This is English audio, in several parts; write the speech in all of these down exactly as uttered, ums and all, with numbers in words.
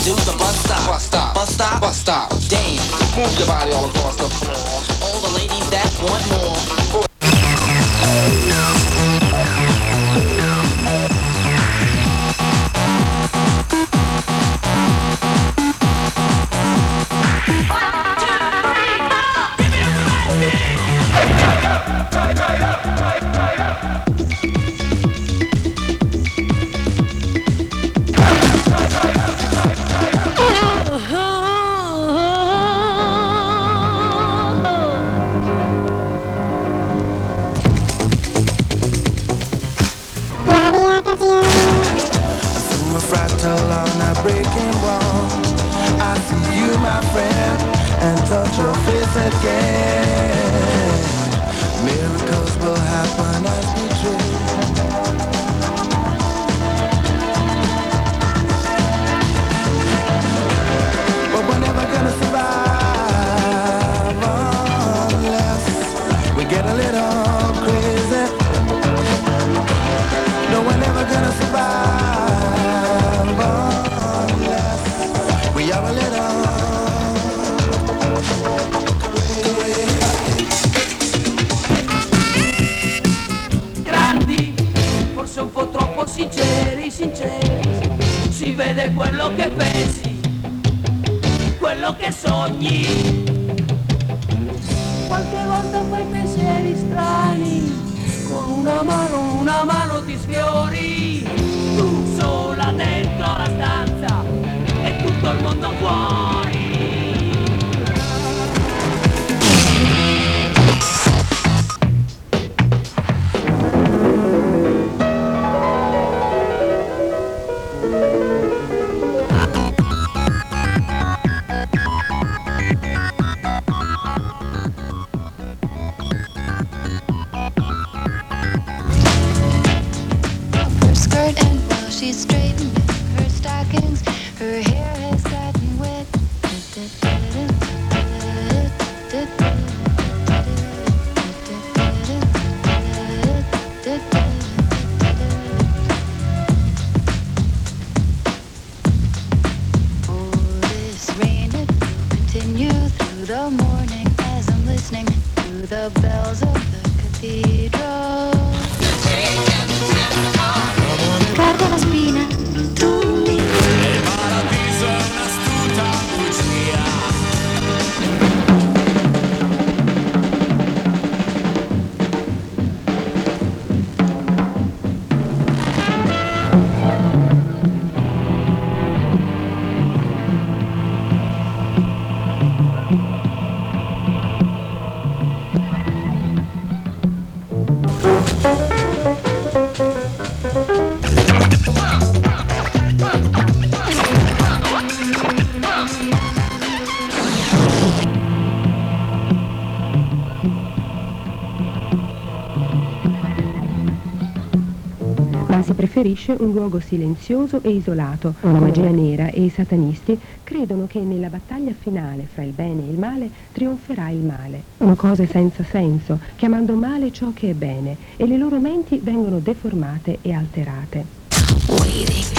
do the bus stop. Bus stop. Bus stop. Bus stop. Dance. Move your body all across the floor. All the ladies that want more. Quello che pensi, quello che sogni. Qualche volta fai pensieri strani, con una mano, una mano ti sfiori. Tu sola dentro la stanza e tutto il mondo fuori. She's straightened her stockings, her hair has gotten wet. Oh, this rain, it will continue through the morning as I'm listening to the bells of the cathedral. Guarda la spina, tu mi il paradiso è un'astuta bugia. Si preferisce un luogo silenzioso e isolato. La magia nera e i satanisti credono che nella battaglia finale fra il bene e il male trionferà il male. Sono cose senza senso, chiamando male ciò che è bene, e le loro menti vengono deformate e alterate. Waiting.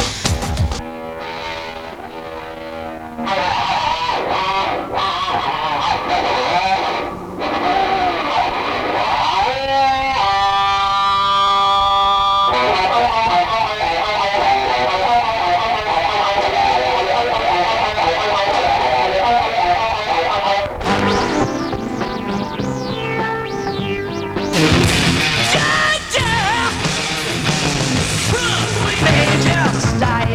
Style.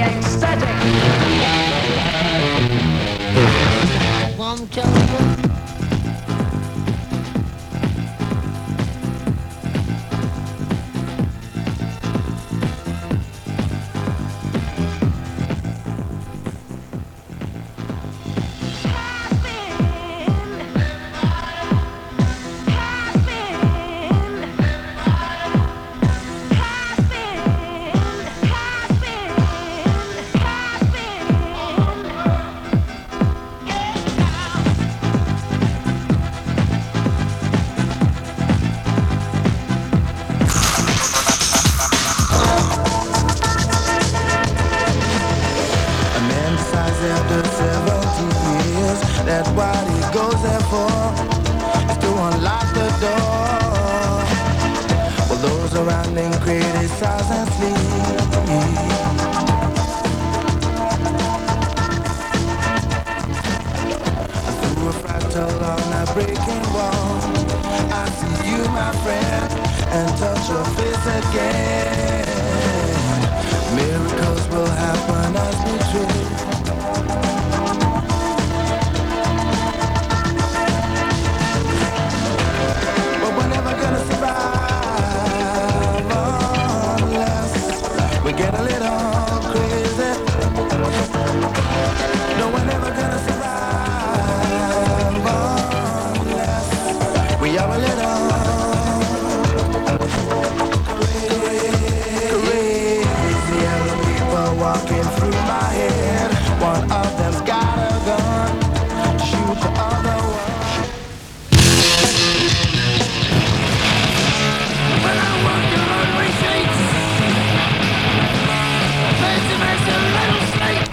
and touch your face again. Miracles will happen as we dream. But we're never gonna survive unless we get a little crazy. No, we're never gonna survive unless we are a little crazy. And the people walking through my head, one of them's got a gun to shoot the other one. When I walk the roadway streets, fancy makes a little snake.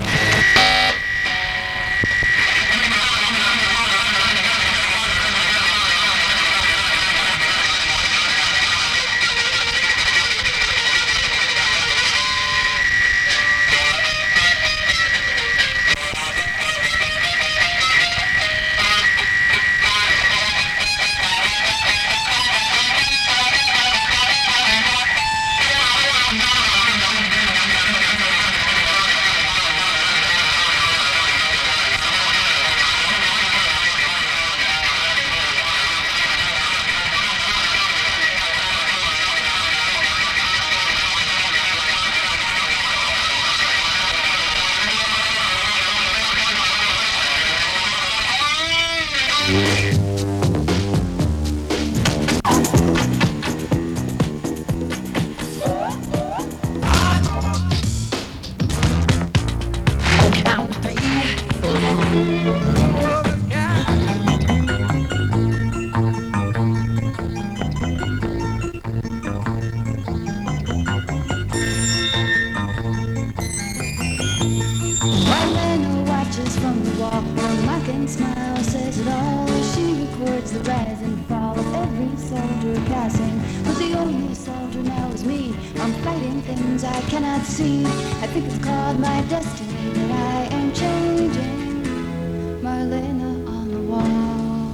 Marlena watches from the wall, her mocking smile says it all. She records the rise and fall of every soldier passing. But the only soldier now is me. I'm fighting things I cannot see. I think it's called my destiny that I am changing. Marlena on the wall.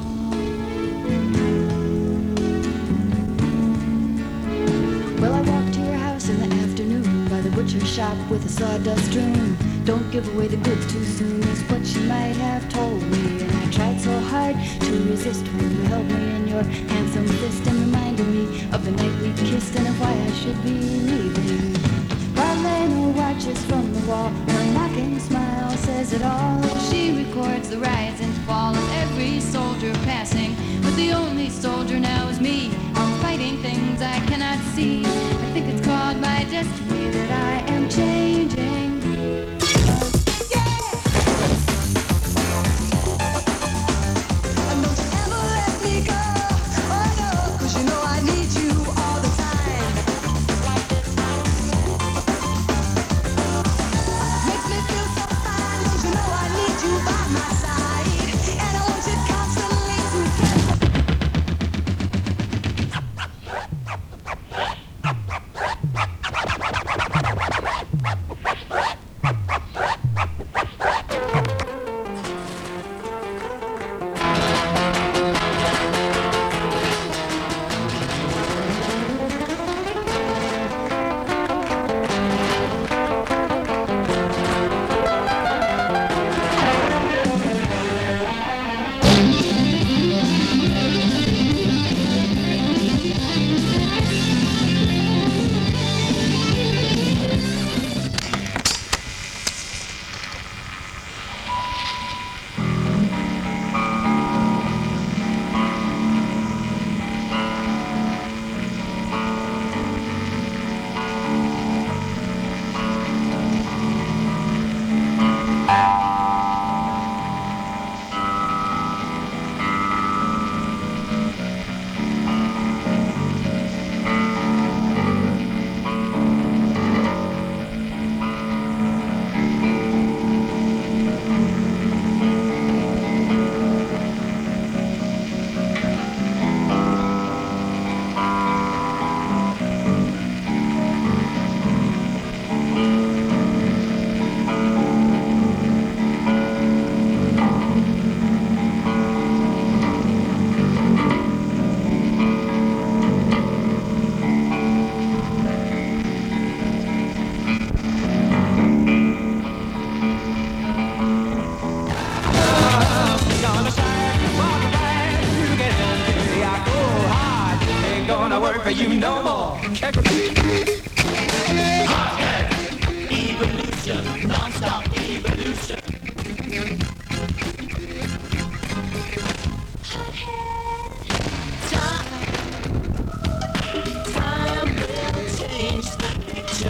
Well, I walked to your house in the afternoon by the butcher shop with a sawdust strewn. Don't give away the goods too soon is what she might have told me. And I tried so hard to resist when you held me in your handsome fist and reminded me of the night we kissed and of why I should be leaving. Marlena watches from the wall, her mocking smile says it all. She records the rise and fall of every soldier passing. But the only soldier now is me. I'm fighting things I cannot see. I think it's called my destiny that I am changing.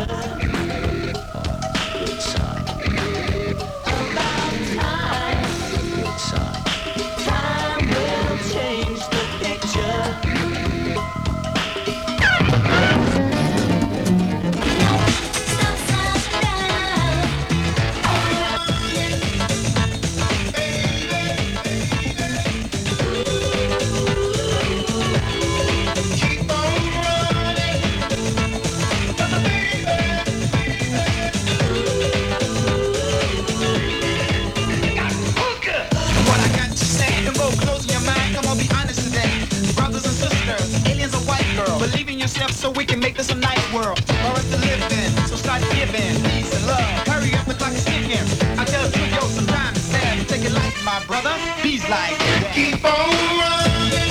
Good sign. About time. Good sign. Time will change the picture. Believe in yourself so we can make this a nice world for us to live in. So start giving peace and love. Hurry up, the clock is ticking. I tell the truth, yo, sometimes it's sad. But take it light, my brother. Bees like that. Keep on running.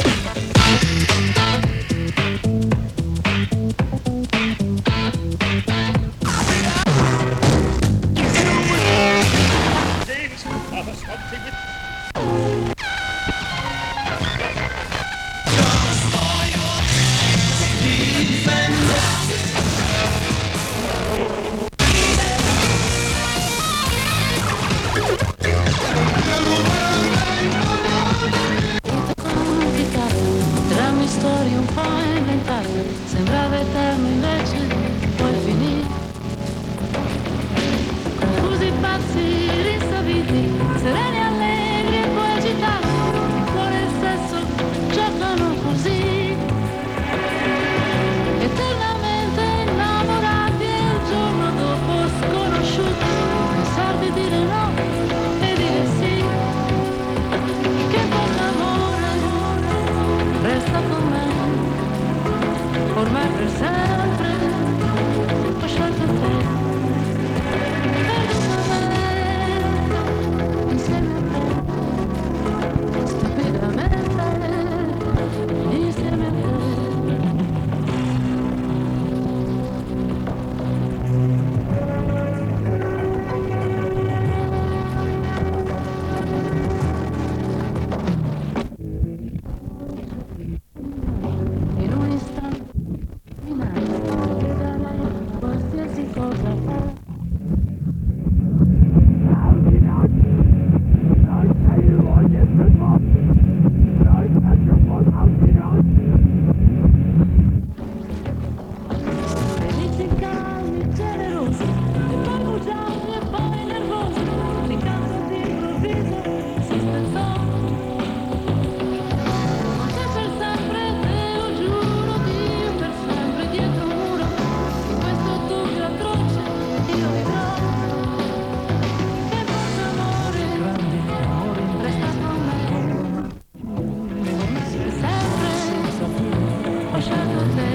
Storie un po' inventate, sembrava eterno invece poi finì. Confusi, pazzi, rinsaviti, sereni, allegri e poi agitati, il cuore e il sesso giocano così. Eternamente innamorati e il giorno dopo sconosciuti, pensar di dire no e dire sì. Che poco amore resta con me, ormai per sempre, ho scelto te, perduta me, insieme a te, stupidamente, insieme a te. In un istante finale chiederei qualsiasi cosa fa. Felici, calmi, generosi, e poi bugiardi e poi nervosi, di canto d'improvviso si spezzò. Ma c'è per sempre, te lo giuro, Dio, per sempre dietro un muro, in questo dubbio atroce io vivrò. Che forte amore, resta con me, per sempre, ho scelto te,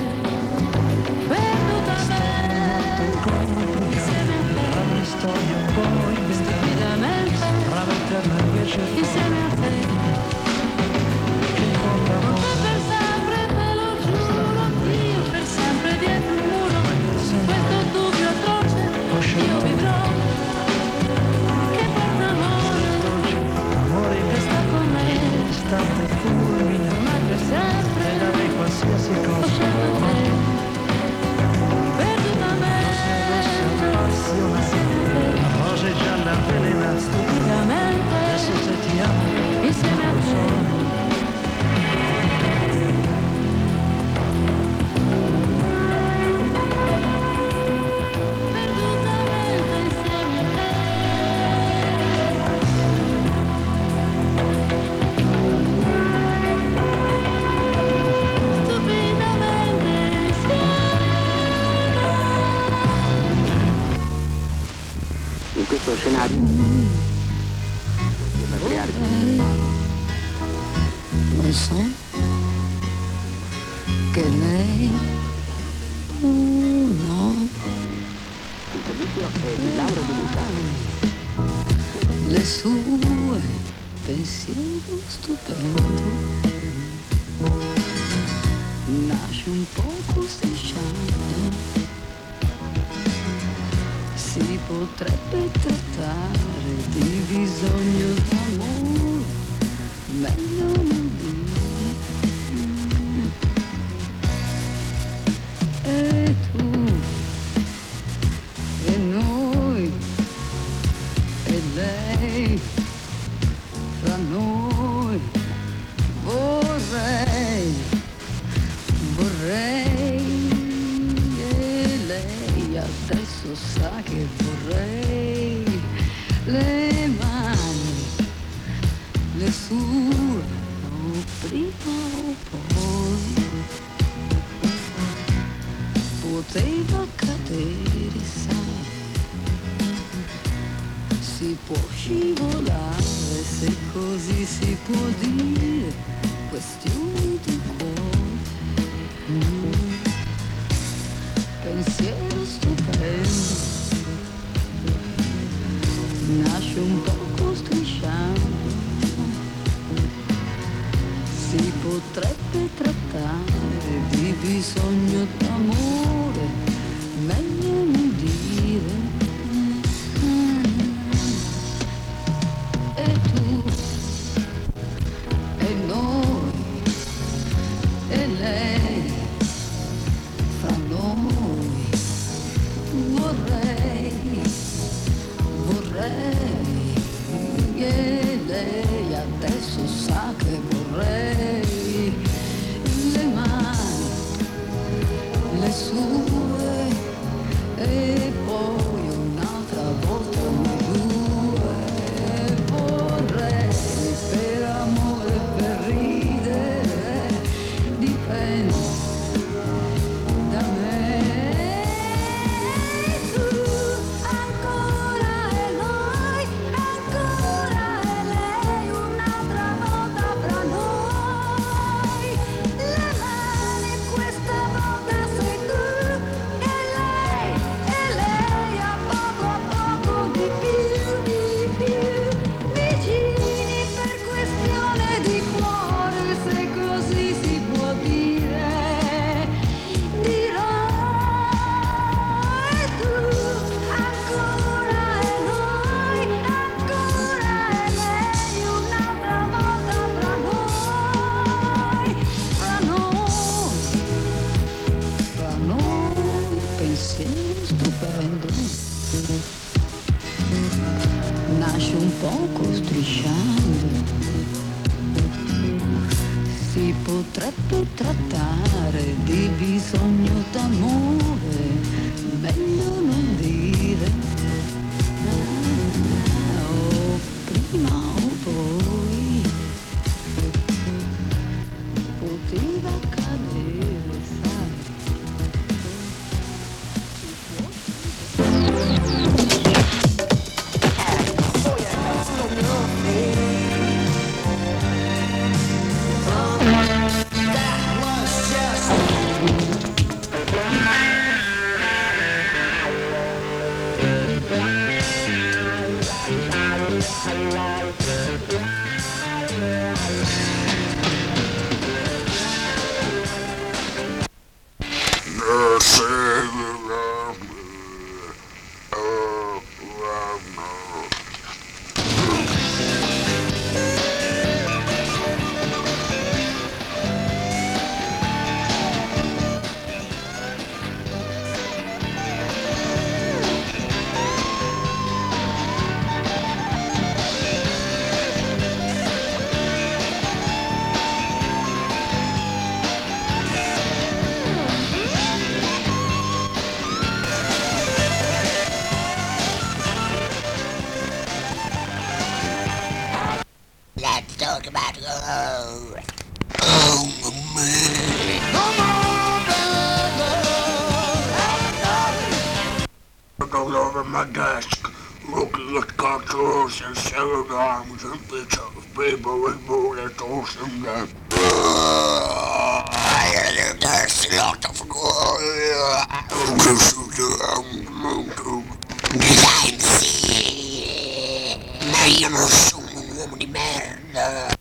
perduta me, insieme a te, stupidamente, insieme a te. Con te per sempre, te lo giuro, Dio, per sempre dietro un muro, in questo dubbio atroce io vivrò. Che forte amore, resta con me, ormai per sempre, ho scelto te, perduta me, insieme a te, Rose gialla avvelena, stupidamente, adesso se ti amo, insieme a te. Perdutamente insieme a te. Stupidamente insieme. In questo scenario la creare Lo so che lei no, il servizio è di Laura De Luca. le sue pensiero stupendo nasce un poco strisciante, si potrebbe trattare di bisogno d'amore, meglio non dire. E tu adesso sa che vorrei le mani, le sue, o prima o poi poteva cadere, sai, si può scivolare, se così si può dire, questioni di cuore. Mm. Pensiero stupendo, nasce un poco strisciando, si potrebbe trattare di bisogno d'amore, meglio non dire. E tu, e noi, e lei, fra noi, vorrei, vorrei, e lei adesso sa che vorrei le mani, le sue, e poi un'altra volta noi due, vorrei per amore, per ridere, dipende da me. Tu ancora e noi, ancora e lei, un'altra volta fra noi, le mani questa volta sei tu e lei, e lei a poco a poco di più, di più, vicini per questione di cuore, se così si può dire, dirò. E tu ancora e noi, ancora e lei, un'altra volta fra noi, fra noi, fra noi, pensiero stupendo, nasce un poco strisciando, si potrebbe trattare di bisogno d'amore, meglio non dire. Ah, o prima o poi poteva cadere, sai. Let's talk about love. Oh, man. Come on, baby. All over my desk, looking at cartoons and telegrams and pictures of people with bullet holes in them. I had a test lot of Grazie. Ma io non sono un uomo di merda.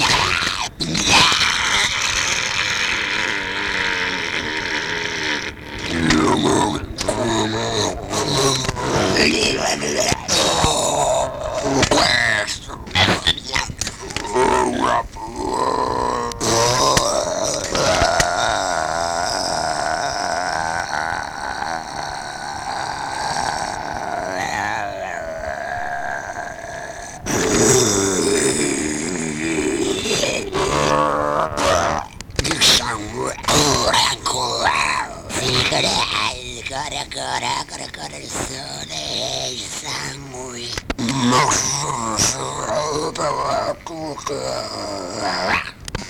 Questo il sangue ora ancora ancora ancora ancora ancora persone il sangue. Ma sono per cucca.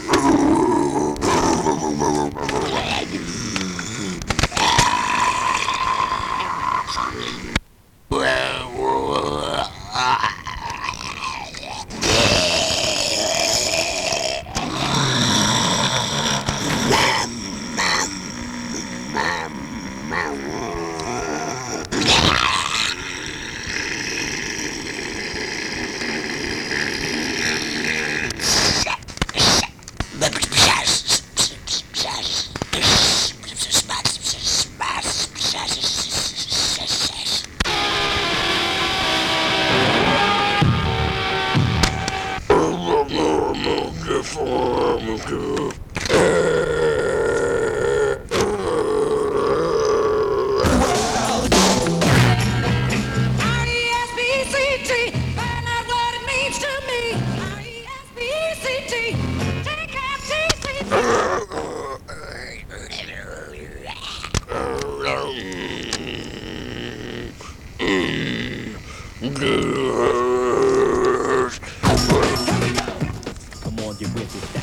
Come on, you with it.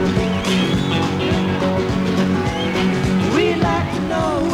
We'd like to know.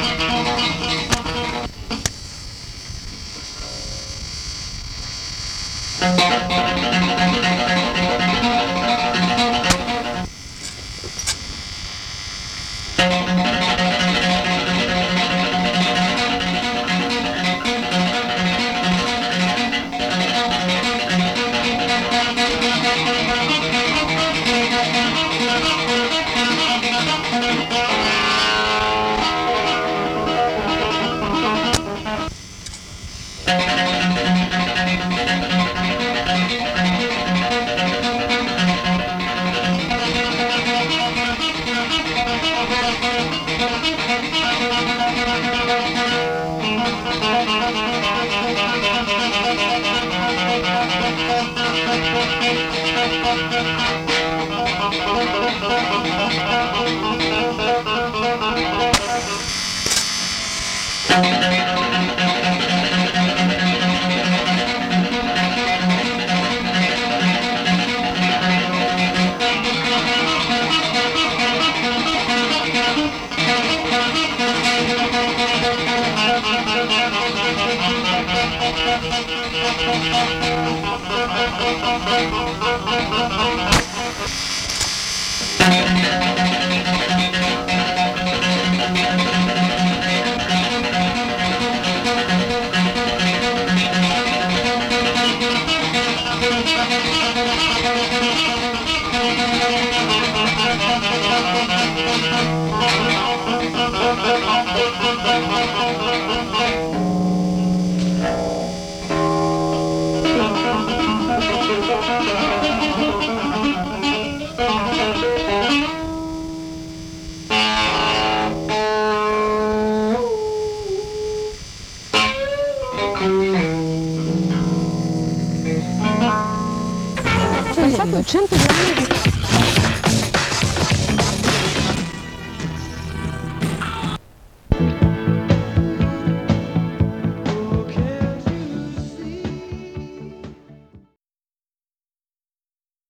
È stato cento grammi di